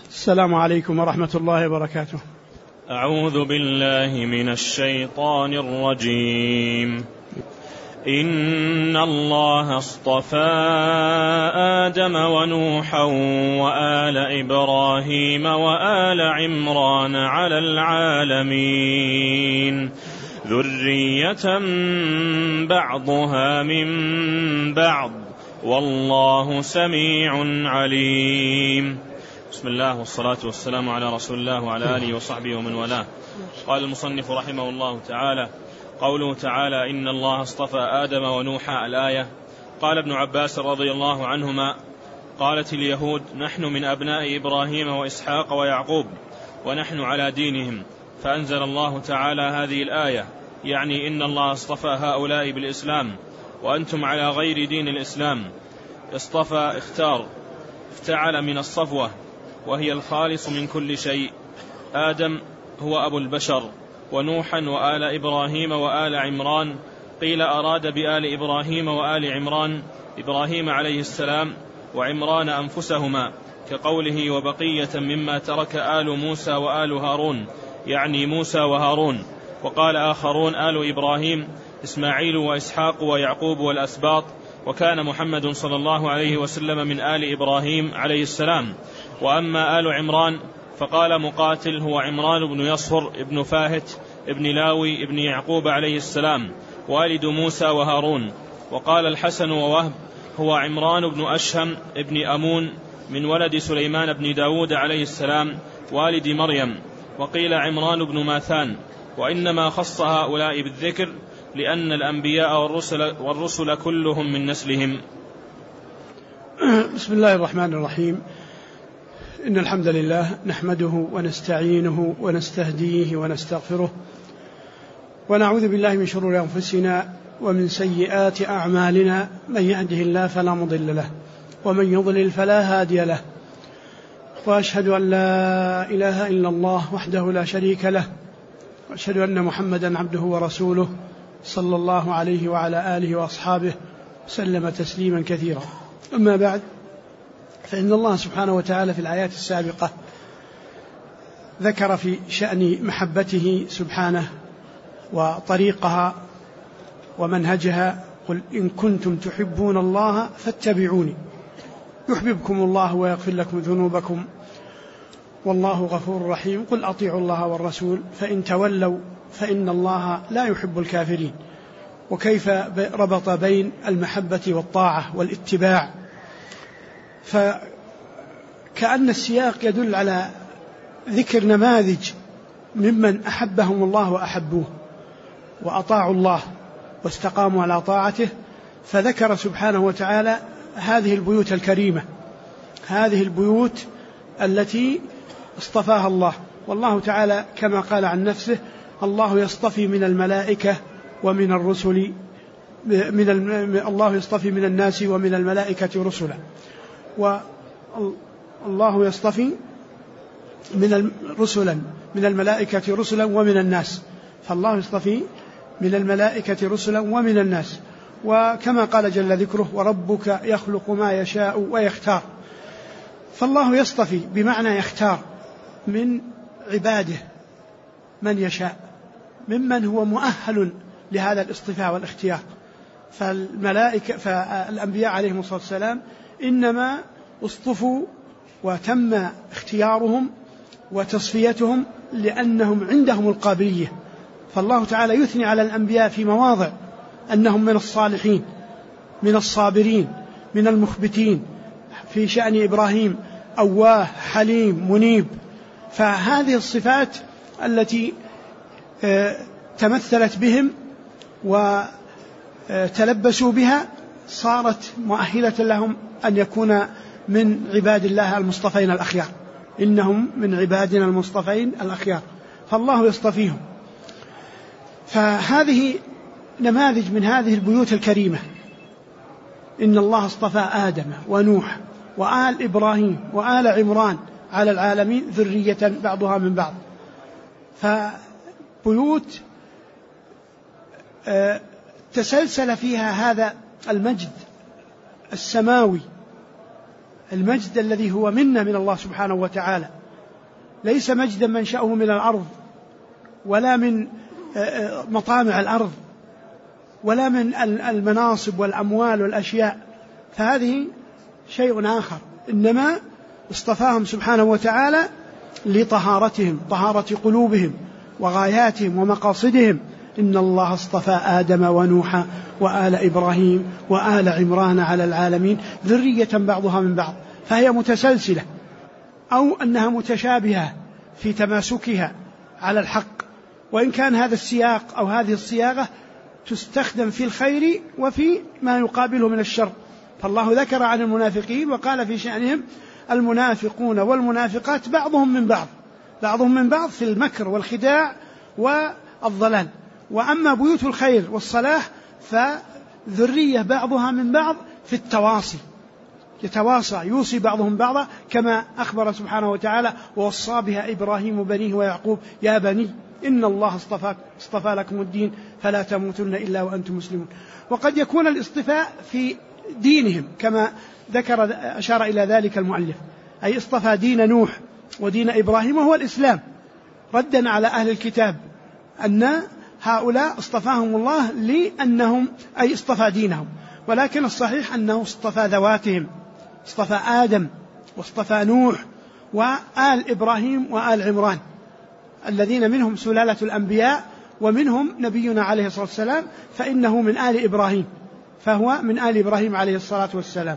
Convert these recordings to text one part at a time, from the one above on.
السلام عليكم ورحمة الله وبركاته. أعوذ بالله من الشيطان الرجيم. إن الله اصطفى آدم ونوحا وآل إبراهيم وآل عمران على العالمين ذرية بعضها من بعض والله سميع عليم. بسم الله والصلاة والسلام على رسول الله وعلى آله وصحبه ومن والاه. قال المصنف رحمه الله تعالى: قوله تعالى إن الله اصطفى آدم ونوحا الآية. قال ابن عباس رضي الله عنهما: قالت اليهود نحن من أبناء إبراهيم وإسحاق ويعقوب ونحن على دينهم، فأنزل الله تعالى هذه الآية يعني إن الله اصطفى هؤلاء بالإسلام وأنتم على غير دين الإسلام. اصطفى اختار، افتعل من الصفوة وهي الخالص من كل شيء. آدم هو أبو البشر، ونوحا وآل إبراهيم وآل عمران. قيل أراد بآل إبراهيم وآل عمران إبراهيم عليه السلام وعمران أنفسهما، كقوله وبقية مما ترك آل موسى وآل هارون، يعني موسى وهارون. وقال آخرون آل إبراهيم إسماعيل وإسحاق ويعقوب والأسباط، وكان محمد صلى الله عليه وسلم من آل إبراهيم عليه السلام. وأما آل عمران فقال مقاتل هو عمران بن يصهر ابن فاهت ابن لاوي ابن يعقوب عليه السلام والد موسى وهارون. وقال الحسن ووهب هو عمران بن أشهم ابن أمون من ولد سليمان بن داود عليه السلام والد مريم. وقيل عمران بن ماثان. وإنما خص هؤلاء بالذكر لأن الأنبياء والرسل كلهم من نسلهم. بسم الله الرحمن الرحيم. إن الحمد لله نحمده ونستعينه ونستهديه ونستغفره، ونعوذ بالله من شرور أنفسنا ومن سيئات أعمالنا، من يهده الله فلا مضل له ومن يضلل فلا هادي له، وأشهد أن لا إله إلا الله وحده لا شريك له، وأشهد أن محمدا عبده ورسوله صلى الله عليه وعلى آله وأصحابه سلم تسليما كثيرا. أما بعد، فإن الله سبحانه وتعالى في الآيات السابقة ذكر في شأن محبته سبحانه وطريقها ومنهجها: قل إن كنتم تحبون الله فاتبعوني يحببكم الله ويغفر لكم ذنوبكم والله غفور رحيم. قل أطيعوا الله والرسول فإن تولوا فإن الله لا يحب الكافرين. وكيف ربط بين المحبة والطاعة والاتباع، فكأن السياق يدل على ذكر نماذج ممن أحبهم الله وأحبوه وأطاعوا الله واستقاموا على طاعته، فذكر سبحانه وتعالى هذه البيوت الكريمة، هذه البيوت التي اصطفاها الله. والله تعالى كما قال عن نفسه: الله يصطفي من الملائكة ومن الرسل، الله يصطفي من الناس ومن الملائكة رسلا، والله يصطفي من الملائكة رسلا ومن الناس، فالله يصطفي من الملائكة رسلا ومن الناس. وكما قال جل ذكره: وربك يخلق ما يشاء ويختار. فالله يصطفي بمعنى يختار من عباده من يشاء ممن هو مؤهل لهذا الاصطفاء والاختيار. فالأنبياء عليهم الصلاة والسلام إنما اصطفوا وتم اختيارهم وتصفيتهم لأنهم عندهم القابلية. فالله تعالى يثني على الأنبياء في مواضع أنهم من الصالحين، من الصابرين، من المخبتين. في شأن إبراهيم: أواه حليم منيب. فهذه الصفات التي تمثلت بهم وتلبسوا بها صارت مؤهلة لهم أن يكون من عباد الله المصطفين الأخيار. إنهم من عبادنا المصطفين الأخيار، فالله يصطفيهم. فهذه نماذج من هذه البيوت الكريمة: إن الله اصطفى آدم ونوح وآل إبراهيم وآل عمران على العالمين ذرية بعضها من بعض. فبيوت تسلسل فيها هذا المجد السماوي، المجد الذي هو منة من الله سبحانه وتعالى، ليس مجدا منشأه من الأرض ولا من مطامع الأرض ولا من المناصب والأموال والأشياء، فهذه شيء آخر، إنما اصطفاهم سبحانه وتعالى لطهارتهم، طهارة قلوبهم وغاياتهم ومقاصدهم. إن الله اصطفى آدم ونوحا وآل إبراهيم وآل عمران على العالمين ذرية بعضها من بعض، فهي متسلسلة أو أنها متشابهة في تماسكها على الحق، وإن كان هذا السياق أو هذه الصياغة تستخدم في الخير وفي ما يقابله من الشر. فالله ذكر عن المنافقين وقال في شأنهم المنافقون والمنافقات بعضهم من بعض في المكر والخداع والضلال. وأما بيوت الخير والصلاح فذرية بعضها من بعض في التواصي، يتواصى يوصي بعضهم بعضا، كما أخبر سبحانه وتعالى ووصى بها إبراهيم بنيه ويعقوب يا بني إن الله اصطفى لكم الدين فلا تموتن إلا وأنتم مسلمون. وقد يكون الاصطفاء في دينهم كما أشار إلى ذلك المؤلف، أي اصطفى دين نوح ودين إبراهيم وهو الإسلام، ردا على أهل الكتاب أن هؤلاء اصطفاهم الله لأنهم أي اصطفى دينهم، ولكن الصحيح أنه اصطفى ذواتهم، اصطفى آدم واصطفى نوح وآل إبراهيم وآل عمران الذين منهم سلالة الأنبياء ومنهم نبينا عليه الصلاة والسلام، فإنه من آل إبراهيم، فهو من آل إبراهيم عليه الصلاة والسلام.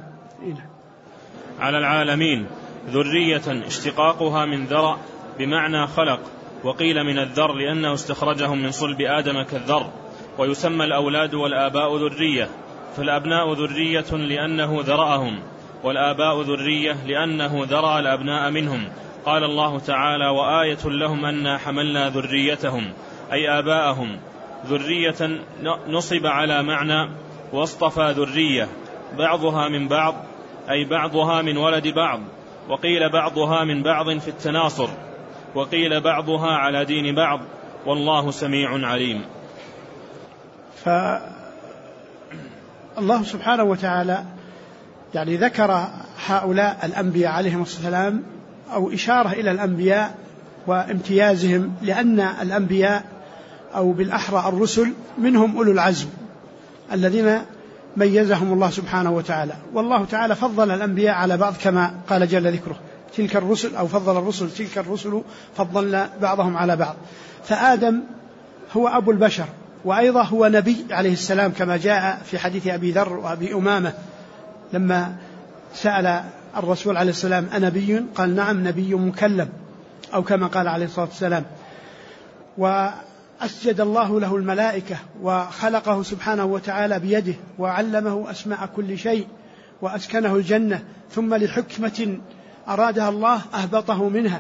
على العالمين ذرية اشتقاقها من ذرأ بمعنى خلق، وقيل من الذر لأنه استخرجهم من صلب آدم كالذر. ويسمى الأولاد والآباء ذرية، فالأبناء ذرية لأنه ذرأهم، والآباء ذرية لأنه ذرأ الأبناء منهم. قال الله تعالى وآية لهم أنا حملنا ذريتهم أي آباءهم. ذرية نصب على معنى واصطفى ذرية بعضها من بعض أي بعضها من ولد بعض، وقيل بعضها من بعض في التناصر، وقيل بعضها على دين بعض، والله سميع عليم. فالله سبحانه وتعالى يعني ذكر هؤلاء الأنبياء عليهم السلام أو إشارة إلى الأنبياء وامتيازهم، لأن الأنبياء أو بالأحرى الرسل منهم أولو العزم الذين ميزهم الله سبحانه وتعالى، والله تعالى فضل الأنبياء على بعض كما قال جل ذكره تلك الرسل أو فضل الرسل تلك الرسل فضلنا بعضهم على بعض. فآدم هو أبو البشر وأيضا هو نبي عليه السلام كما جاء في حديث أبي ذر وأبي أمامة لما سأل الرسول عليه السلام أنبي؟ قال نعم نبي مكلم، أو كما قال عليه الصلاة والسلام. وأسجد الله له الملائكة وخلقه سبحانه وتعالى بيده وعلمه أسماء كل شيء وأسكنه الجنة، ثم لحكمة أرادها الله أهبطه منها،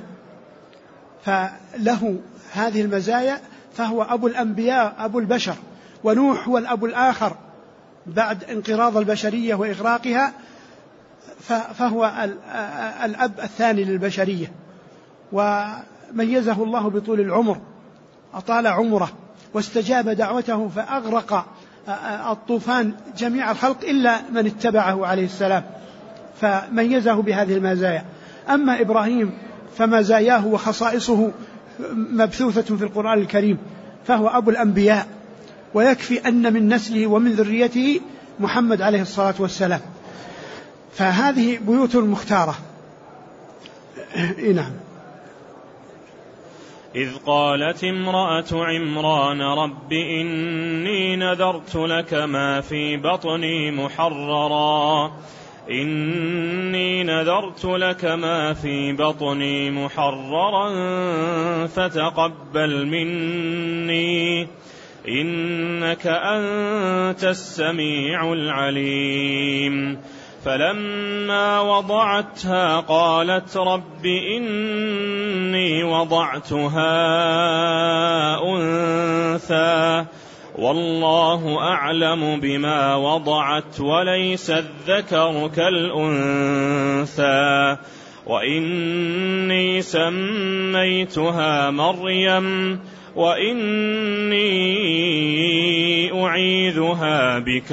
فله هذه المزايا، فهو أبو الأنبياء أبو البشر. ونوح هو الأب الآخر بعد انقراض البشرية وإغراقها، فهو الأب الثاني للبشرية، وميزه الله بطول العمر، أطال عمره واستجاب دعوته فأغرق الطوفان جميع الخلق إلا من اتبعه عليه السلام، فميزه بهذه المزايا. أما إبراهيم فمزاياه وخصائصه مبثوثة في القرآن الكريم، فهو أبو الأنبياء، ويكفي أن من نسله ومن ذريته محمد عليه الصلاة والسلام. فهذه بيوت مختارة. نعم. إذ قالت امرأة عمران رب إني نذرت لك ما في بطني محررا إني نذرت لك ما في بطني محررا فتقبل مني إنك أنت السميع العليم. فلما وضعتها قالت رب إني وضعتها أنثى والله أعلم بما وضعت وليس الذكر كالأنثى وإني سميتها مريم وإني أعيذها بك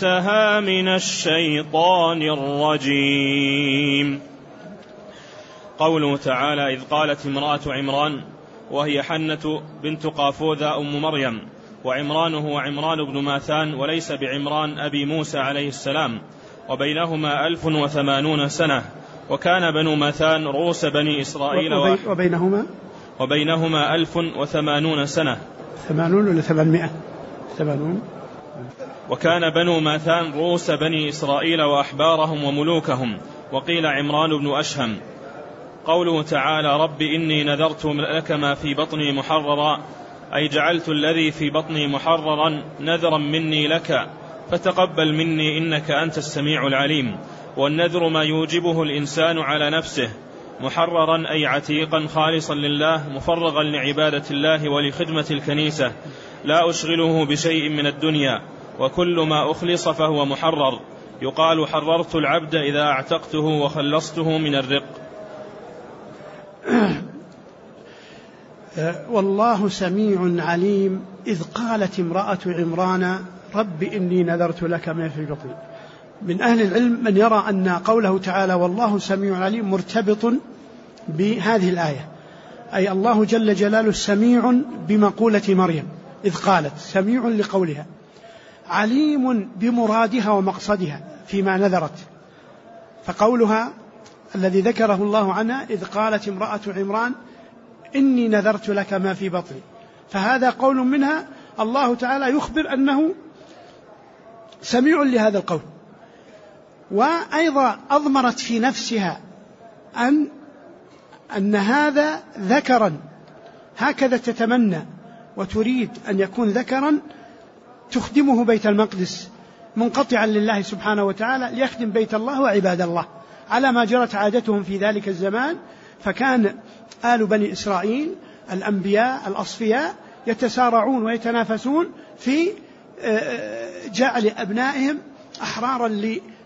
وذريتها من الشيطان الرجيم. قوله تعالى: إذ قالت امرأة عمران وهي حنة بنت قافوذة أم مريم، وعمران هو عمران بن ماثان وليس بعمران أبي موسى عليه السلام، وبينهما 1080 سنة، وكان بنو ماثان رؤوس بني إسرائيل وبينهما 1080 سنة. 80 ولا 800؟ 80. وكان بنو ماثان رؤوس بني إسرائيل وأحبارهم وملوكهم، وقيل عمران بن أشهم. قوله تعالى: رب إني نذرت لك ما في بطني محررا، أي جعلت الذي في بطني محررا نذرا مني لك فتقبل مني إنك أنت السميع العليم. والنذر ما يوجبه الإنسان على نفسه، محررا أي عتيقا خالصا لله، مفرغا لعبادة الله ولخدمة الكنيسة، لا أشغله بشيء من الدنيا، وكل ما أخلص فهو محرر. يقال: حررت العبد إذا اعتقته وخلصته من الرق. والله سميع عليم. إذ قالت امرأة عمران رب إني نذرت لك ما في بطني. من أهل العلم من يرى أن قوله تعالى والله سميع عليم مرتبط بهذه الآية، أي الله جل جلاله سميع بمقولة مريم إذ قالت، سميع لقولها، عليم بمرادها ومقصدها فيما نذرت. فقولها الذي ذكره الله عنها إذ قالت امرأة عمران إني نذرت لك ما في بطني، فهذا قول منها، الله تعالى يخبر أنه سميع لهذا القول. وأيضا أضمرت في نفسها أن هذا ذكرا هكذا تتمنى وتريد أن يكون ذكرا تخدمه بيت المقدس منقطعا لله سبحانه وتعالى، ليخدم بيت الله وعباد الله على ما جرت عادتهم في ذلك الزمان. فكان آل بني إسرائيل الأنبياء الأصفياء يتسارعون ويتنافسون في جعل أبنائهم أحرارا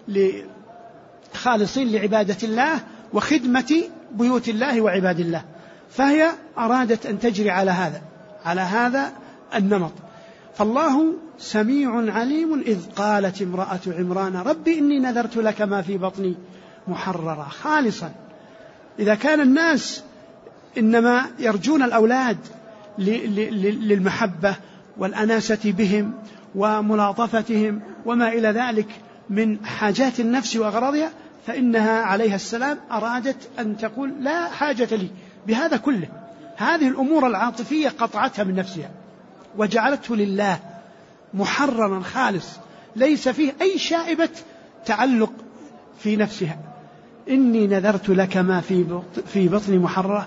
خالصين لعبادة الله وخدمة بيوت الله وعباد الله، فهي أرادت أن تجري على هذا النمط. فالله سميع عليم. إذ قالت امرأة عمران رب إني نذرت لك ما في بطني محررا خالصا. إذا كان الناس إنما يرجون الأولاد للمحبة والأناسة بهم وملاطفتهم وما إلى ذلك من حاجات النفس وأغراضها، فإنها عليها السلام أرادت أن تقول لا حاجة لي بهذا كله. هذه الأمور العاطفية قطعتها من نفسها وجعلته لله محررا خالص، ليس فيه أي شائبة تعلق في نفسها. إني نذرت لك ما في بطني محررة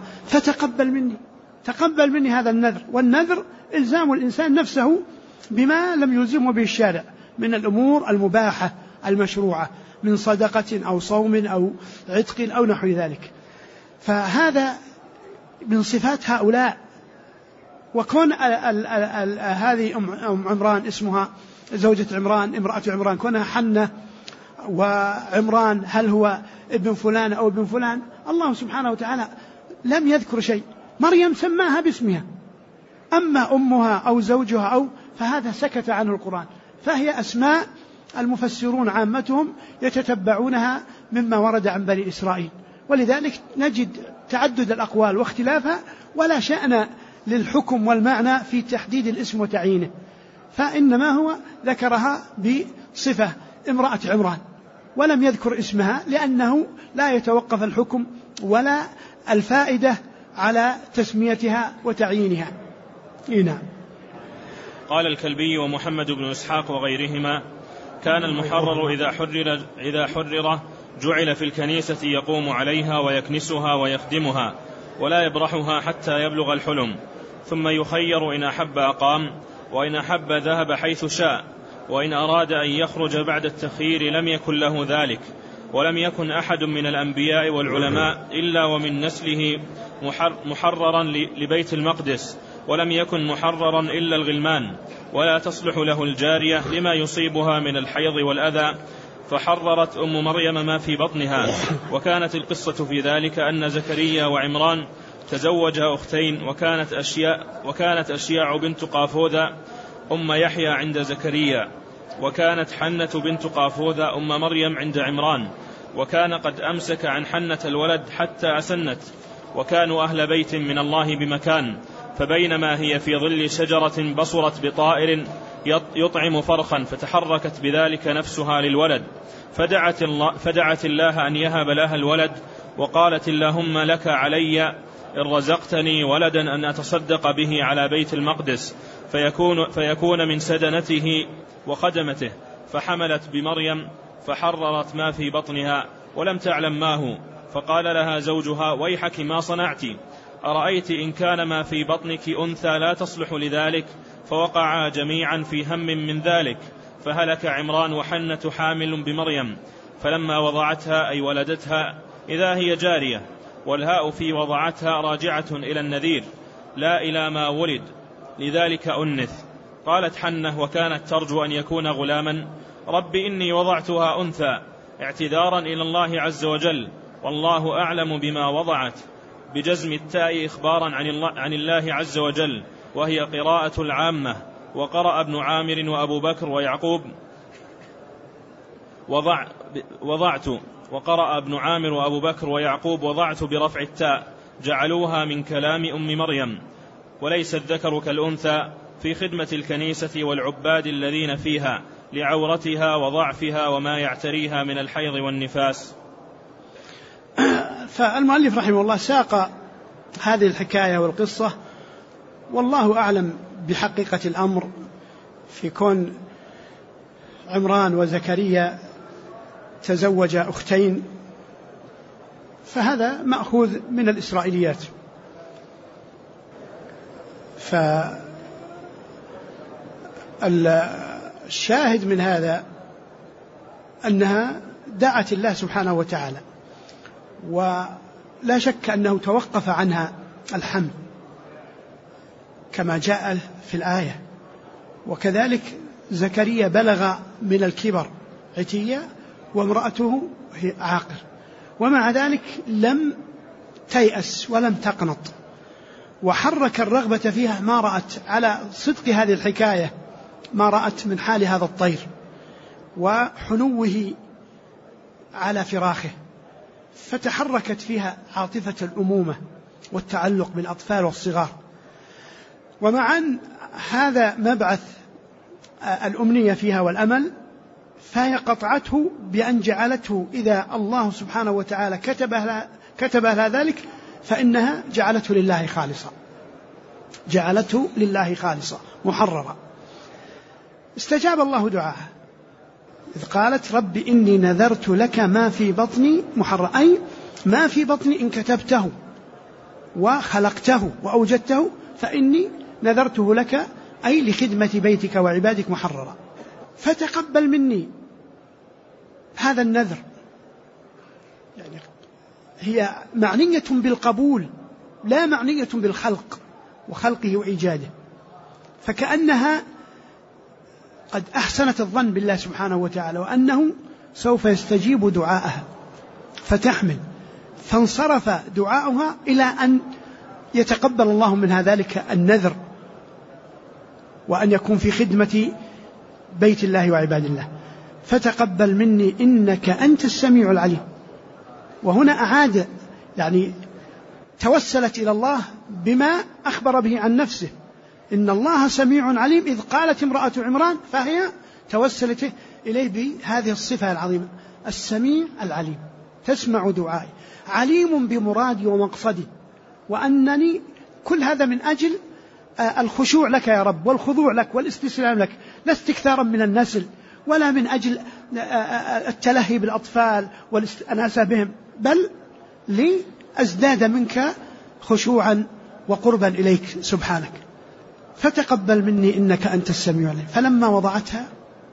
تقبل مني هذا النذر. والنذر إلزام الإنسان نفسه بما لم يلزمه به الشارع من الأمور المباحة المشروعة من صدقة أو صوم أو عتق أو نحو ذلك. فهذا من صفات هؤلاء. وكون هذه أم عمران اسمها زوجة عمران امرأة عمران، كونها حنة وعمران هل هو ابن فلان أو ابن فلان، الله سبحانه وتعالى لم يذكر شيء. مريم سماها باسمها، أما أمها أو زوجها فهذا سكت عنه القرآن. فهي أسماء المفسرون عامتهم يتتبعونها مما ورد عن بني إسرائيل، ولذلك نجد تعدد الأقوال واختلافها، ولا شأن للحكم والمعنى في تحديد الاسم وتعيينه، فإنما هو ذكرها بصفة امرأة عمران ولم يذكر اسمها، لأنه لا يتوقف الحكم ولا الفائدة على تسميتها وتعيينها. نعم. قال الكلبي ومحمد بن إسحاق وغيرهما: كان المحرر إذا حرر جعل في الكنيسة يقوم عليها ويكنسها ويخدمها ولا يبرحها حتى يبلغ الحلم، ثم يخير إن أحب أقام وإن أحب ذهب حيث شاء، وإن أراد أن يخرج بعد التخيير لم يكن له ذلك. ولم يكن أحد من الأنبياء والعلماء إلا ومن نسله محررا لبيت المقدس، ولم يكن محررا إلا الغلمان، ولا تصلح له الجارية لما يصيبها من الحيض والأذى، فحررت أم مريم ما في بطنها. وكانت القصة في ذلك أن زكريا وعمران تزوجا أختين، وكانت أشياع بنت قافوذة أم يحيى عند زكريا، وكانت حنة بنت قافوذة أم مريم عند عمران، وكان قد أمسك عن حنة الولد حتى أسنت، وكانوا أهل بيت من الله بمكان، فبينما هي في ظل شجرة بصرت بطائر يطعم فرخا، فتحركت بذلك نفسها للولد، فدعت الله أن يهب لها الولد، وقالت اللهم لك علي إن رزقتني ولدا أن أتصدق به على بيت المقدس فيكون من سدنته وخدمته. فحملت بمريم فحررت ما في بطنها ولم تعلم ما هو، فقال لها زوجها ويحك ما صنعت، أرأيت إن كان ما في بطنك أنثى لا تصلح لذلك؟ فوقعا جميعا في هم من ذلك، فهلك عمران وحنة حامل بمريم. فلما وضعتها أي ولدتها إذا هي جارية، والهاء في وضعتها راجعة إلى النذير لا إلى ما ولد، لذلك أنث. قالت حنة وكانت ترجو أن يكون غلاما: رب إني وضعتها أنثى، اعتذارا إلى الله عز وجل، والله أعلم بما وضعت، بجزم التاء إخبارا عن الله عز وجل، وهي قراءة العامة. وقرأ ابن عامر وأبو بكر ويعقوب وضعت، وقرأ ابن عامر وأبو بكر ويعقوب وضعت برفع التاء، جعلوها من كلام أم مريم. وليس الذكر كالأنثى في خدمة الكنيسة والعباد الذين فيها، لعورتها وضعفها وما يعتريها من الحيض والنفاس. فالمؤلف رحمه الله ساق هذه الحكاية والقصة، والله أعلم بحقيقة الأمر في كون عمران وزكريا تزوج أختين، فهذا مأخوذ من الإسرائيليات. فالشاهد من هذا أنها دعت الله سبحانه وتعالى، ولا شك أنه توقف عنها الحمل كما جاء في الآية. وكذلك زكريا بلغ من الكبر عتية وامرأته هي عاقر، ومع ذلك لم تيأس ولم تقنط، وحرك الرغبة فيها ما رأت على صدق هذه الحكاية، ما رأت من حال هذا الطير وحنوه على فراخه، فتحركت فيها عاطفة الأمومة والتعلق بالأطفال والصغار. ومع أن هذا مبعث الأمنية فيها والأمل، فهي قطعته بأن جعلته إذا الله سبحانه وتعالى كتب لها ذلك فإنها جعلته لله خالصا، جعلته لله خالصا محررا. استجاب الله دعاءها إذ قالت رب إني نذرت لك ما في بطني محررا، أي ما في بطني إن كتبته وخلقته وأوجدته فإني نذرته لك، أي لخدمة بيتك وعبادك محررا، فتقبل مني هذا النذر. يعني هي معنية بالقبول لا معنية بالخلق وخلقه وإيجاده، فكأنها قد أحسنت الظن بالله سبحانه وتعالى وأنه سوف يستجيب دعاءها فتحمل، فانصرف دعاؤها إلى أن يتقبل الله منها ذلك النذر، وأن يكون في خدمة بيت الله وعباد الله. فتقبل مني إنك أنت السميع العليم. وهنا أعاد، يعني توسلت إلى الله بما أخبر به عن نفسه، إن الله سميع عليم. إذ قالت امرأة عمران فهي توسلت إليه بهذه الصفة العظيمة، السميع العليم، تسمع دعائي، عليم بمرادي ومقصدي، وأنني كل هذا من أجل الخشوع لك يا رب والخضوع لك والاستسلام لك، لا استكثارا من النسل ولا من أجل التلهي بالأطفال والأناسة بهم، بل لأزداد منك خشوعا وقربا إليك سبحانك. فتقبل مني إنك أنت السميع العليم. فلما وضعتها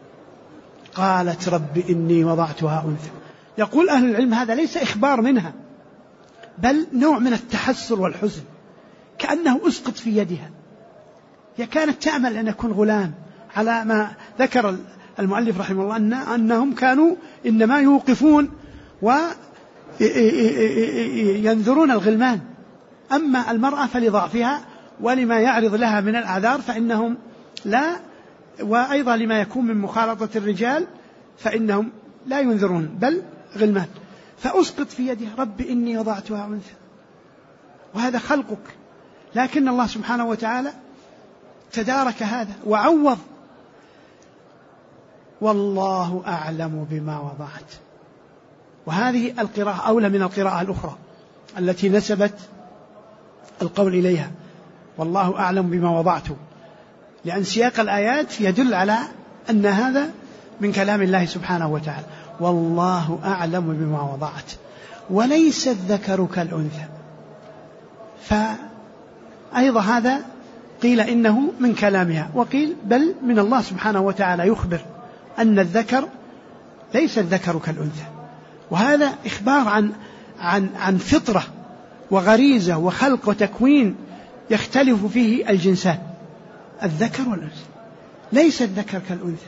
قالت رب إني وضعتها أنثى. يقول أهل العلم هذا ليس إخبار منها، بل نوع من التحسر والحزن، كأنه أسقط في يدها. هي كانت تأمل أن يكون غلام، على ما ذكر المؤلف رحمه الله أنهم كانوا إنما يوقفون وينذرون الغلمان، أما المرأة فلضعفها ولما يعرض لها من الأعذار فإنهم لا، وأيضا لما يكون من مخالطة الرجال فإنهم لا ينذرون بل غلمان. فأسقط في يده رب إني وضعتها أنثى، وهذا خلقك. لكن الله سبحانه وتعالى تدارك هذا وعوض: والله أعلم بما وضعت. وهذه القراءة أولى من القراءة الأخرى التي نسبت القول إليها: والله أعلم بما وضعت، لأن سياق الآيات يدل على أن هذا من كلام الله سبحانه وتعالى: والله أعلم بما وضعت وليس الذكر كالأنثى. فأيضا هذا قيل إنه من كلامها، وقيل بل من الله سبحانه وتعالى يخبر أن الذكر ليس الذكر كالأنثى. وهذا إخبار عن فطرة وغريزة وخلق وتكوين يختلف فيه الجنسان، الذكر والأنثى، ليس الذكر كالأنثى.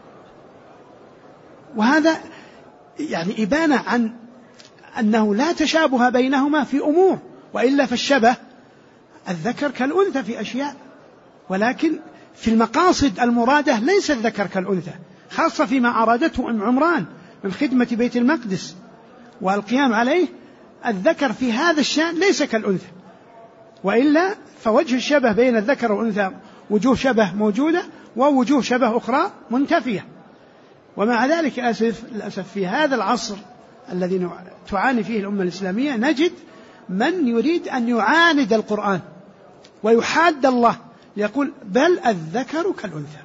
وهذا يعني إبانة عن أنه لا تشابه بينهما في أمور، وإلا فالشبه الذكر كالأنثى في أشياء، ولكن في المقاصد المرادة ليس الذكر كالأنثى، خاصة فيما أرادته أم عمران من خدمة بيت المقدس والقيام عليه. الذكر في هذا الشأن ليس كالأنثى، وإلا فوجه الشبه بين الذكر والأنثى وجوه شبه موجودة ووجوه شبه أخرى منتفية. ومع ذلك للأسف في هذا العصر الذي تعاني فيه الأمة الإسلامية نجد من يريد أن يعاند القرآن ويحاد الله، يقول بل الذكر كالأنثى.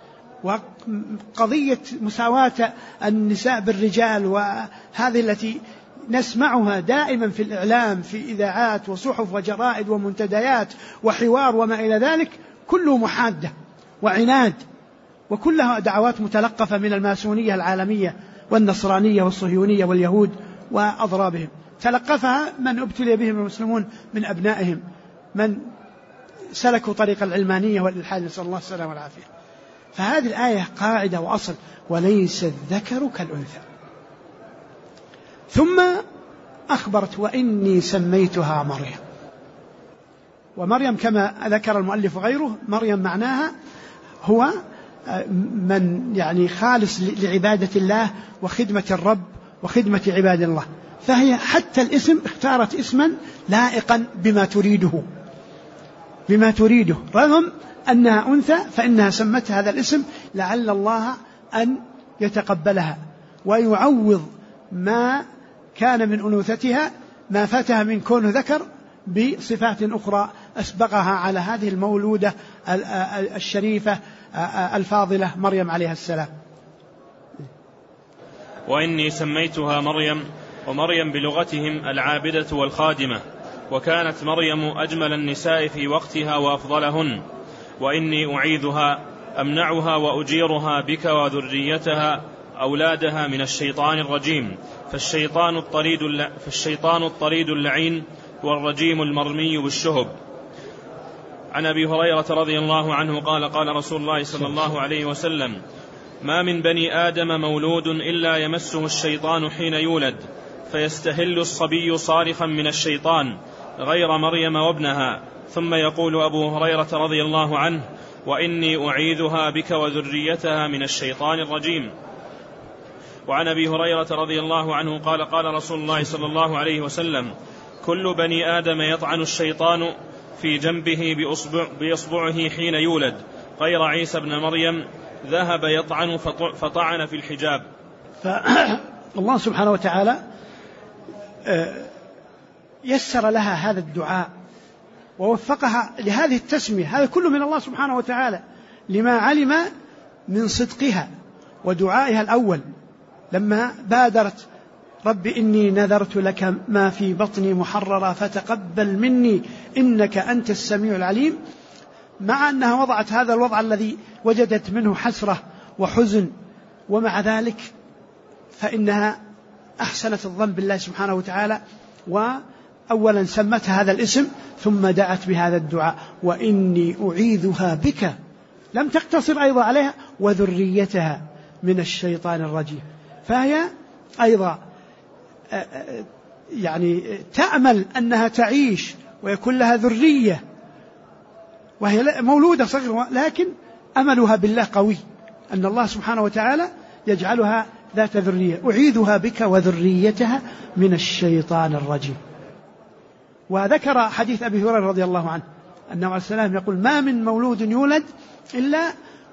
وقضية مساواة النساء بالرجال وهذه التي نسمعها دائما في الإعلام في إذاعات وصحف وجرائد ومنتديات وحوار وما إلى ذلك، كله محادة وعناد، وكلها دعوات متلقفة من الماسونية العالمية والنصرانية والصهيونية واليهود وأضرابهم. تلقفها من ابتلي بهم المسلمون من أبنائهم، من سلكوا طريق العلمانية والإلحاد، نسأل الله السلامة والعافية. فهذه الآية قاعدة وأصل: وليس الذكر كالأنثى. ثم أخبرت: وإني سميتها مريم. ومريم كما ذكر المؤلف غيره، مريم معناها هو من يعني خالص لعبادة الله وخدمة الرب وخدمة عباد الله. فهي حتى الاسم اختارت اسما لائقا بما تريده رغم أنها أنثى، فإنها سمت هذا الاسم لعل الله أن يتقبلها ويعوض ما كان من أنوثتها، ما فاتها من كون ذكر، بصفات أخرى أسبقها على هذه المولودة الشريفة الفاضلة مريم عليها السلام. وإني سميتها مريم، ومريم بلغتهم العابدة والخادمة، وكانت مريم أجمل النساء في وقتها وأفضلهن. وإني أعيذها أمنعها وأجيرها بك وذريتها أولادها من الشيطان الرجيم، فالشيطان الطريد اللعين والرجيم المرمي بالشهب. عن أبي هريرة رضي الله عنه قال: قال رسول الله صلى الله عليه وسلم: ما من بني آدم مولود إلا يمسه الشيطان حين يولد، فيستهل الصبي صارخا من الشيطان غير مريم وابنها. ثم يقول أبو هريرة رضي الله عنه: وإني أعيذها بك وذريتها من الشيطان الرجيم. وعن أبي هريرة رضي الله عنه قال: قال رسول الله صلى الله عليه وسلم: كل بني آدم يطعن الشيطان في جنبه بإصبعه حين يولد غير عيسى بن مريم، ذهب يطعن فطعن في الحجاب. فالله سبحانه وتعالى يسر لها هذا الدعاء ووفقها لهذه التسمية، هذا كله من الله سبحانه وتعالى، لما علم من صدقها ودعائها الأول لما بادرت: رب إني نذرت لك ما في بطني محررا فتقبل مني إنك أنت السميع العليم. مع أنها وضعت هذا الوضع الذي وجدت منه حسرة وحزن، ومع ذلك فإنها أحسنت الظن بالله سبحانه وتعالى، وأولا سمت هذا الاسم ثم دعت بهذا الدعاء: وإني أعيذها بك، لم تقتصر أيضا عليها وذريتها من الشيطان الرجيم. فهي أيضا يعني تأمل أنها تعيش ويكون لها ذرية وهي مولودة صغيرة، لكن أملها بالله قوي، أن الله سبحانه وتعالى يجعلها ذات ذرية أعيذها بك وذريتها من الشيطان الرجيم. وذكر حديث أبي هريرة رضي الله عنه أنه عليه السلام يقول ما من مولود يولد إلا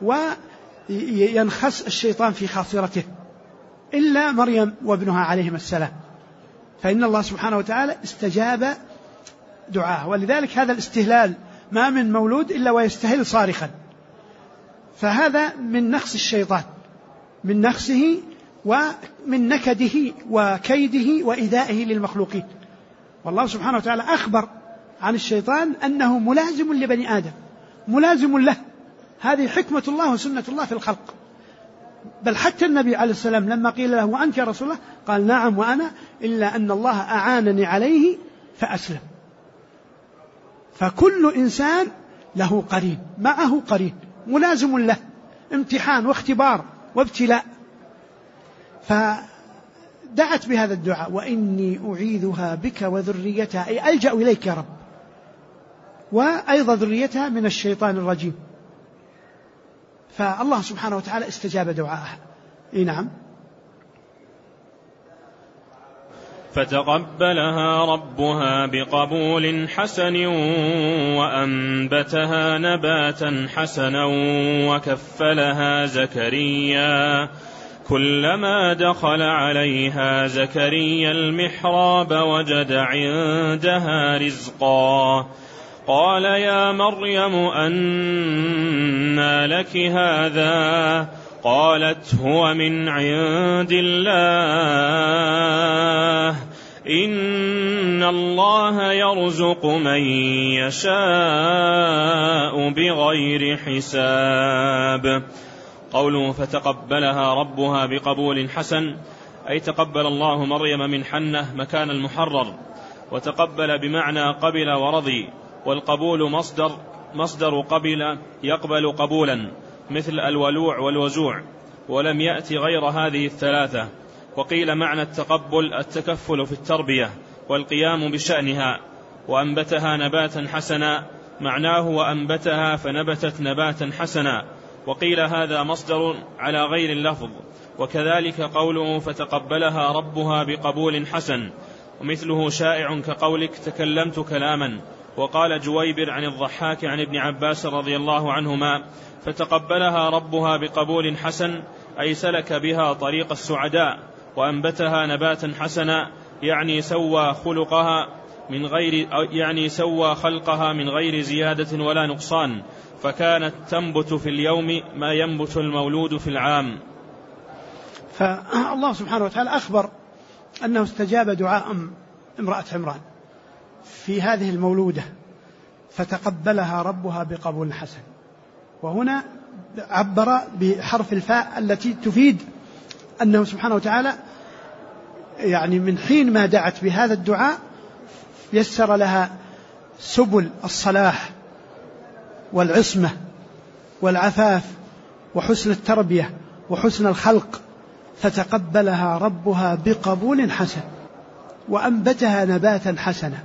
وينخس الشيطان في خاصرته إلا مريم وابنها عليهم السلام، فإن الله سبحانه وتعالى استجاب دعاه. ولذلك هذا الاستهلال ما من مولود إلا ويستهل صارخا، فهذا من نخس الشيطان، من نخسه ومن نكده وكيده وإيذائه للمخلوقين. والله سبحانه وتعالى أخبر عن الشيطان أنه ملازم لبني آدم، ملازم له، هذه حكمة الله وسنة الله في الخلق. بل حتى النبي عليه السلام لما قيل له وأنت يا رسول الله قال نعم وأنا، إلا أن الله أعانني عليه فأسلم. فكل إنسان له قرين، معه قرين ملازم له، امتحان واختبار وابتلاء. فدعت بهذا الدعاء وإني أعيذها بك وذريتها، أي ألجأ إليك يا رب، وأيضا ذريتها من الشيطان الرجيم. فالله سبحانه وتعالى استجاب دعاءها. نعم. فتقبلها ربها بقبول حسن وأنبتها نباتا حسنا وكفلها زكريا. كلما دخل عليها زكريا المحراب وجد عندها رزقا قال يا مريم أنى لك هذا؟ قالت هو من عند الله إن الله يرزق من يشاء بغير حساب. قوله فتقبلها ربها بقبول حسن أي تقبل الله مريم من حنة مكان المحرر، وتقبل بمعنى قبل ورضي، والقبول مصدر قبل يقبل قبولا، مثل الولوع والوزوع، ولم يأتي غير هذه الثلاثة. وقيل معنى التقبل التكفل في التربية والقيام بشأنها. وأنبتها نباتا حسنا معناه وأنبتها فنبتت نباتا حسنا، وقيل هذا مصدر على غير اللفظ. وكذلك قوله فتقبلها ربها بقبول حسن، ومثله شائع كقولك تكلمت كلاما. وقال جويبر عن الضحاك عن ابن عباس رضي الله عنهما فتقبلها ربها بقبول حسن أي سلك بها طريق السعداء. وأنبتها نباتا حسنا يعني سوى خلقها من غير زيادة ولا نقصان، فكانت تنبت في اليوم ما ينبت المولود في العام. فالله سبحانه وتعالى أخبر أنه استجاب دعاء امرأة عمران في هذه المولودة، فتقبلها ربها بقبول حسن. وهنا عبر بحرف الفاء التي تفيد أنه سبحانه وتعالى يعني من حين ما دعت بهذا الدعاء يسر لها سبل الصلاح والعصمة والعفاف وحسن التربية وحسن الخلق، فتقبلها ربها بقبول حسن وأنبتها نباتا حسنا.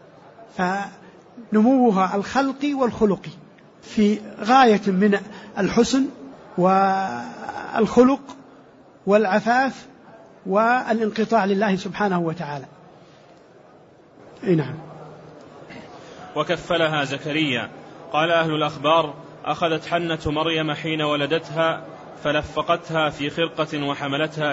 فنموها الخلقي والخلقي في غاية من الحسن والخلق والعفاف والانقطاع لله سبحانه وتعالى. نعم. وكفلها زكريا. قال أهل الأخبار أخذت حنة مريم حين ولدتها فلفتها في خرقة وحملتها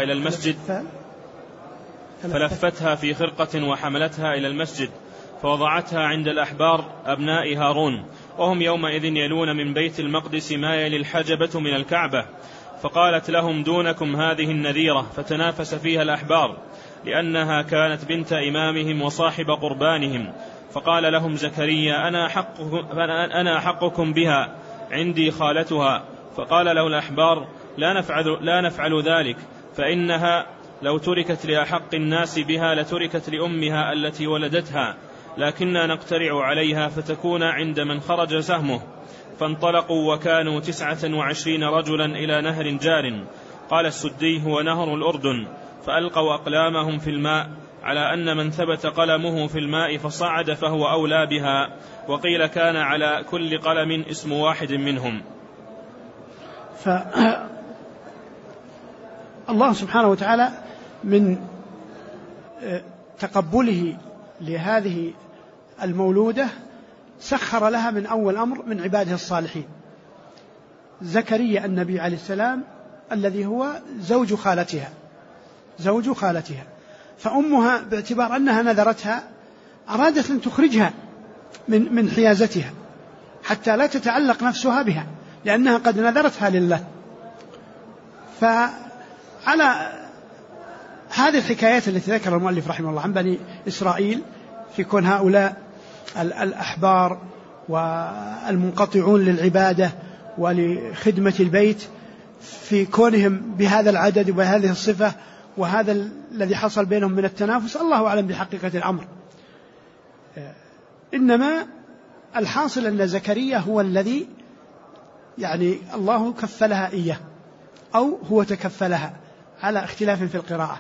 إلى المسجد فوضعتها عند الأحبار أبناء هارون، وهم يومئذ يلون من بيت المقدس ما يلي الحجبة من الكعبة، فقالت لهم دونكم هذه النذيرة، فتنافس فيها الأحبار لأنها كانت بنت إمامهم وصاحب قربانهم. فقال لهم زكريا أنا حقكم بها، عندي خالتها. فقال له الأحبار لا نفعل ذلك، فإنها لو تركت لأحق الناس بها لتركت لأمها التي ولدتها، لكننا نقترع عليها فتكون عند من خرج سهمه. فانطلقوا وكانوا 29 رجلا إلى نهر جار. قال السدي هو نهر الأردن، فألقوا أقلامهم في الماء على أن من ثبت قلمه في الماء فصعد فهو أولى بها، وقيل كان على كل قلم اسم واحد منهم. الله سبحانه وتعالى من تقبله لهذه المولودة سخر لها من أول أمر من عباده الصالحين. زكريا النبي عليه السلام الذي هو زوج خالتها، فأمها باعتبار أنها نذرتها أرادت أن تخرجها من حيازتها حتى لا تتعلق نفسها بها، لأنها قد نذرتها لله. فعلى هذه الحكايات التي ذكر المؤلف رحمه الله عن بني إسرائيل في كون هؤلاء الأحبار والمنقطعون للعبادة ولخدمة البيت في كونهم بهذا العدد وبهذه الصفة، وهذا الذي حصل بينهم من التنافس، الله أعلم بحقيقة الأمر. إنما الحاصل أن زكريا هو الذي يعني الله كفلها إياه أو هو تكفلها على اختلاف في القراءة.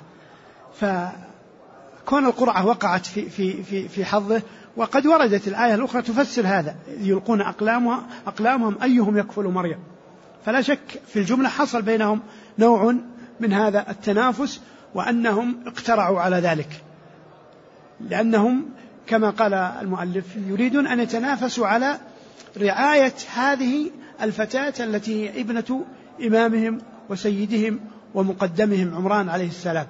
فكون القرعة وقعت في حظه، وقد وردت الآية الأخرى تفسر هذا، يلقون أقلامهم أيهم يكفل مريم. فلا شك في الجملة حصل بينهم نوع من هذا التنافس، وأنهم اقترعوا على ذلك، لأنهم كما قال المؤلف يريدون أن يتنافسوا على رعاية هذه الفتاة التي هي ابنة إمامهم وسيدهم ومقدمهم عمران عليه السلام.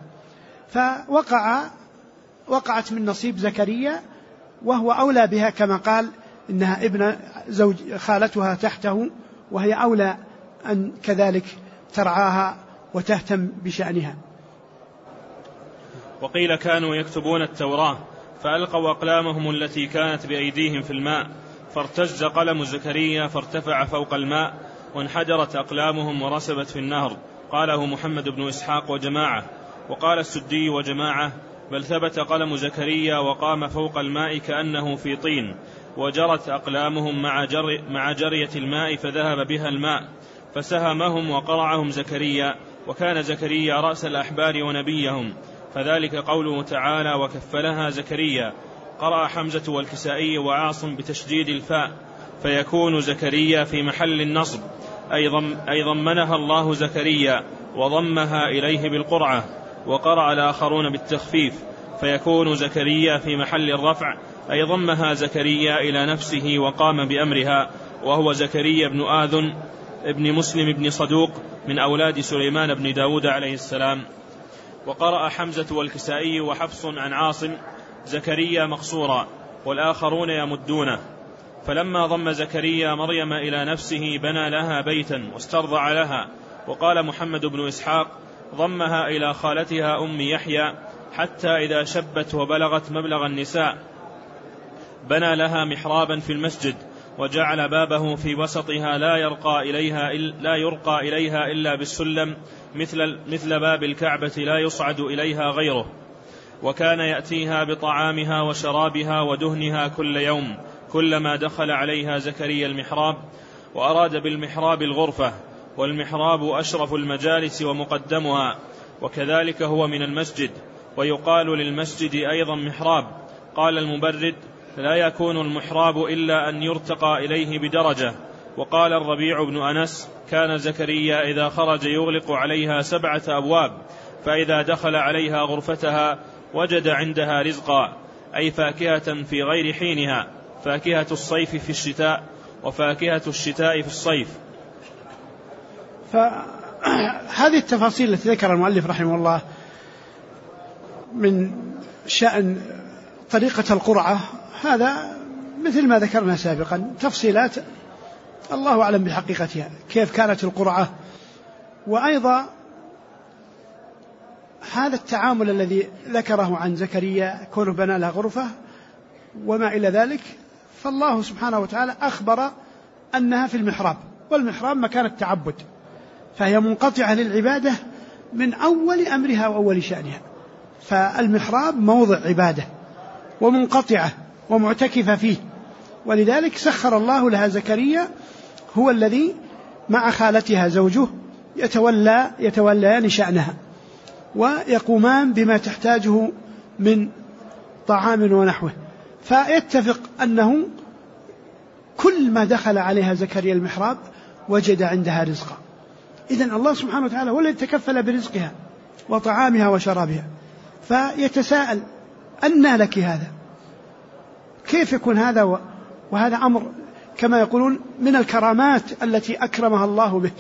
فوقعت من نصيب زكريا، وهو أولى بها كما قال إنها ابن زوج خالتها تحته، وهي أولى أن كذلك ترعاها وتهتم بشأنها. وقيل كانوا يكتبون التوراة فألقوا أقلامهم التي كانت بأيديهم في الماء، فارتز قلم زكريا فارتفع فوق الماء، وانحدرت أقلامهم ورسبت في النهر. قاله محمد بن إسحاق وجماعة. وقال السدي وجماعة: بل ثبت قلم زكريا وقام فوق الماء كأنه في طين، وجرت أقلامهم مع جرية الماء فذهب بها الماء، فسهمهم وقرعهم زكريا، وكان زكريا رأس الأحبار ونبيهم، فذلك قوله تعالى: وكفلها زكريا. قرأ حمزة والكسائي وعاصم بتشديد الفاء، فيكون زكريا في محل النصب، أي ضمنها الله زكريا وضمها إليه بالقرعة. وقرأ الآخرون بالتخفيف، فيكون زكريا في محل الرفع، أي ضمها زكريا إلى نفسه وقام بأمرها، وهو زكريا بن آذن ابن مسلم بن صدوق من أولاد سليمان بن داود عليه السلام. وقرأ حمزة والكسائي وحفص عن عاصم: زكريا مقصورا، والآخرون يمدونه. فلما ضم زكريا مريم إلى نفسه بنى لها بيتا واسترضع لها. وقال محمد بن إسحاق: ضمها إلى خالتها أم يحيى حتى إذا شبت وبلغت مبلغ النساء بنى لها محرابا في المسجد، وجعل بابه في وسطها لا يرقى إليها إلا بالسلم، مثل باب الكعبة لا يصعد إليها غيره. وكان يأتيها بطعامها وشرابها ودهنها كل يوم كلما دخل عليها زكريا المحراب. وأراد بالمحراب الغرفة، والمحراب أشرف المجالس ومقدمها، وكذلك هو من المسجد، ويقال للمسجد أيضا محراب. قال المبرد: لا يكون المحراب إلا أن يرتقى إليه بدرجة. وقال الربيع بن أنس: كان زكريا إذا خرج يغلق عليها 7 أبواب، فإذا دخل عليها غرفتها وجد عندها رزقا، أي فاكهة في غير حينها، فاكهة الصيف في الشتاء وفاكهة الشتاء في الصيف. فهذه التفاصيل التي ذكر المؤلف رحمه الله من شأن طريقة القرعة، هذا مثل ما ذكرنا سابقا، تفصيلات الله أعلم بحقيقتها كيف كانت القرعة. وأيضا هذا التعامل الذي ذكره عن زكريا كونه بنى لها غرفة وما إلى ذلك، فالله سبحانه وتعالى أخبر أنها في المحراب، والمحراب مكان التعبد، فهي منقطعة للعبادة من أول أمرها وأول شأنها. فالمحراب موضع عبادة ومنقطعة ومعتكفة فيه، ولذلك سخر الله لها زكريا هو الذي مع خالتها زوجه يتوليان شأنها ويقومان بما تحتاجه من طعام ونحوه. فيتفق أنه كل ما دخل عليها زكريا المحراب وجد عندها رزقا. إذن الله سبحانه وتعالى هو الذي تكفل برزقها وطعامها وشرابها، فيتساءل أنى لك هذا؟ كيف يكون هذا؟ وهذا أمر كما يقولون من الكرامات التي أكرمها الله به.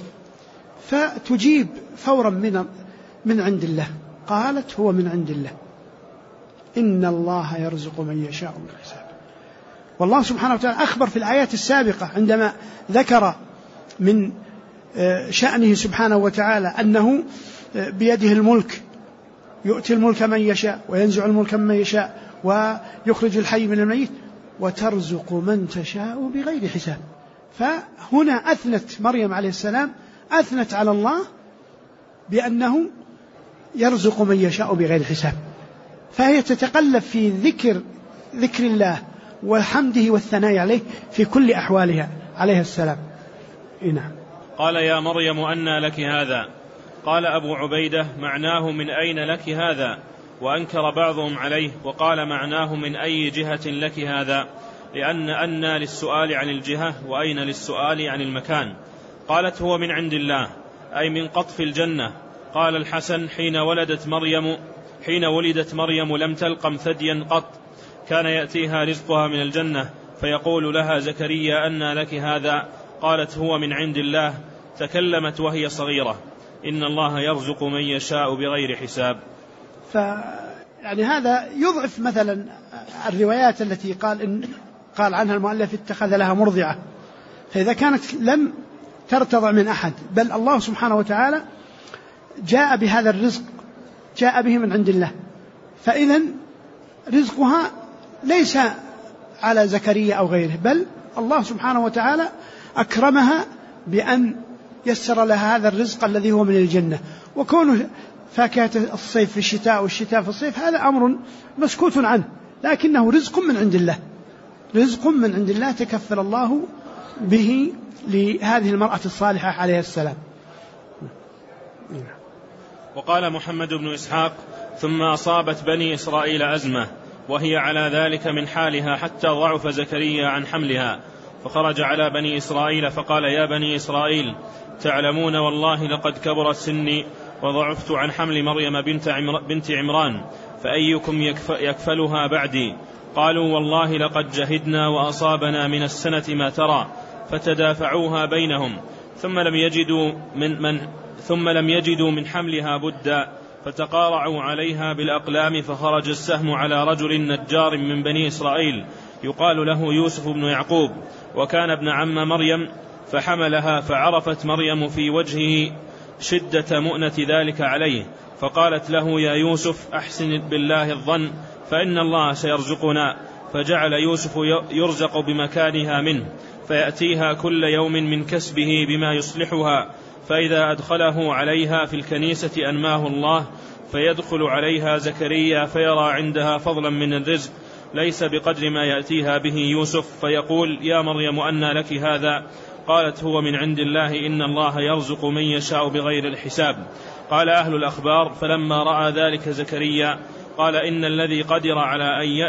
فتجيب فورا من عند الله. قالت هو من عند الله، إن الله يرزق من يشاء بغير حساب. والله سبحانه وتعالى أخبر في الآيات السابقة عندما ذكر من شأنه سبحانه وتعالى أنه بيده الملك، يؤتي الملك من يشاء وينزع الملك من يشاء ويخرج الحي من الميت وترزق من تشاء بغير حساب. فهنا أثنت مريم عليه السلام أثنت على الله بأنه يرزق من يشاء بغير حساب، فهي تتقلب في ذكر الله وحمده والثناء عليه في كل أحوالها عليه السلام. نعم. قال يا مريم أنى لك هذا؟ قال أبو عبيدة معناه من أين لك هذا، وأنكر بعضهم عليه وقال معناه من أي جهة لك هذا، لأن أنى للسؤال عن الجهة وأين للسؤال عن المكان. قالت هو من عند الله أي من قطف الجنة. قال الحسن حين ولدت مريم لم تلقم ثديا قط، كان يأتيها رزقها من الجنة، فيقول لها زكريا أنى لك هذا؟ قالت هو من عند الله. تكلمت وهي صغيرة، إن الله يرزق من يشاء بغير حساب. يعني هذا يضعف مثلا الروايات التي قال عنها المؤلف اتخذ لها مرضعة، فإذا كانت لم ترتضع من أحد بل الله سبحانه وتعالى جاء بهذا الرزق، جاء به من عند الله، فإذا رزقها ليس على زكريا أو غيره، بل الله سبحانه وتعالى أكرمها بأن يسر لها هذا الرزق الذي هو من الجنة. وكونه فاكهة الصيف في الشتاء والشتاء في الصيف هذا أمر مسكوت عنه، لكنه رزق من عند الله، رزق من عند الله تكفل الله به لهذه المرأة الصالحة عليه السلام. وقال محمد بن إسحاق ثم أصابت بني إسرائيل أزمة وهي على ذلك من حالها حتى ضعف زكريا عن حملها، فخرج على بني إسرائيل فقال يا بني إسرائيل تعلمون والله لقد كبرت سني وضعفت عن حمل مريم بنت عمران، فأيكم يكفلها بعدي؟ قالوا والله لقد جهدنا وأصابنا من السنة ما ترى، فتدافعوها بينهم، ثم لم يجدوا من حملها بدا، فتقارعوا عليها بالأقلام، فخرج السهم على رجل نجار من بني إسرائيل يقال له يوسف بن يعقوب، وكان ابن عم مريم، فحملها، فعرفت مريم في وجهه شدة مؤنة ذلك عليه، فقالت له يا يوسف أحسن بالله الظن فإن الله سيرزقنا، فجعل يوسف يرزق بمكانها منه، فيأتيها كل يوم من كسبه بما يصلحها، فإذا أدخله عليها في الكنيسة أنماه الله، فيدخل عليها زكريا فيرى عندها فضلا من الرزق ليس بقدر ما يأتيها به يوسف، فيقول يا مريم أنى لك هذا؟ قالت هو من عند الله إن الله يرزق من يشاء بغير الحساب. قال أهل الأخبار فلما رأى ذلك زكريا قال إن الذي قدر على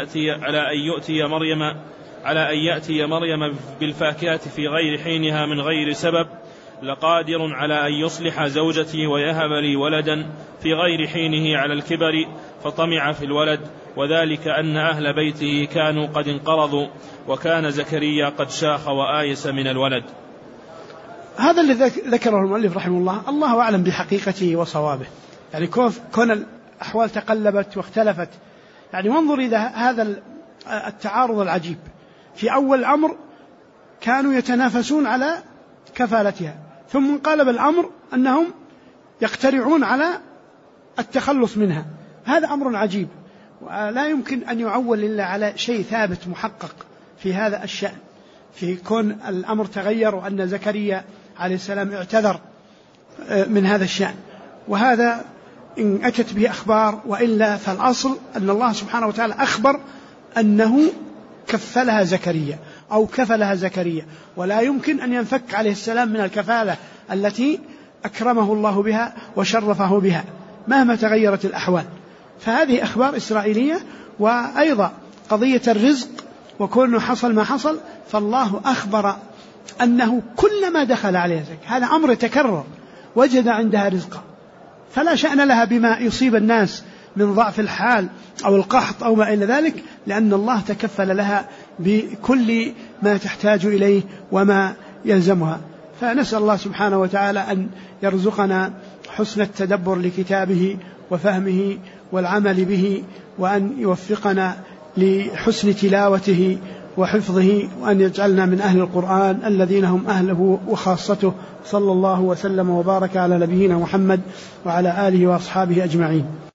أن يأتي مريم بالفاكهة في غير حينها من غير سبب لقادر على أن يصلح زوجتي ويهب لي ولدا في غير حينه على الكبر، فطمع في الولد، وذلك أن أهل بيته كانوا قد انقرضوا، وكان زكريا قد شاخ وآيس من الولد. هذا اللي ذكره المؤلف رحمه الله أعلم بحقيقته وصوابه، يعني كون الأحوال تقلبت واختلفت، يعني وانظر إلى هذا التعارض العجيب. في أول الأمر كانوا يتنافسون على كفالتها، ثم انقلب الأمر أنهم يقترعون على التخلص منها. هذا أمر عجيب، ولا يمكن أن يعول إلا على شيء ثابت محقق في هذا الشأن، في كون الأمر تغير وأن زكريا عليه السلام اعتذر من هذا الشأن. وهذا إن أتت به أخبار، وإلا فالأصل أن الله سبحانه وتعالى أخبر أنه كفلها زكريا أو كفلها زكريا، ولا يمكن أن ينفك عليه السلام من الكفالة التي أكرمه الله بها وشرفه بها مهما تغيرت الأحوال. فهذه أخبار إسرائيلية. وأيضا قضية الرزق، وكونه حصل ما حصل، فالله أخبر أنه كلما دخل عليها زكاة، هذا أمر يتكرر، وجد عندها رزقا، فلا شأن لها بما يصيب الناس من ضعف الحال أو القحط أو ما إلى ذلك، لأن الله تكفل لها بكل ما تحتاج إليه وما يلزمها. فنسأل الله سبحانه وتعالى أن يرزقنا حسن التدبر لكتابه وفهمه والعمل به، وأن يوفقنا لحسن تلاوته وحفظه، وأن يجعلنا من أهل القرآن الذين هم أهله وخاصته. صلى الله وسلم وبارك على نبينا محمد وعلى آله وأصحابه أجمعين.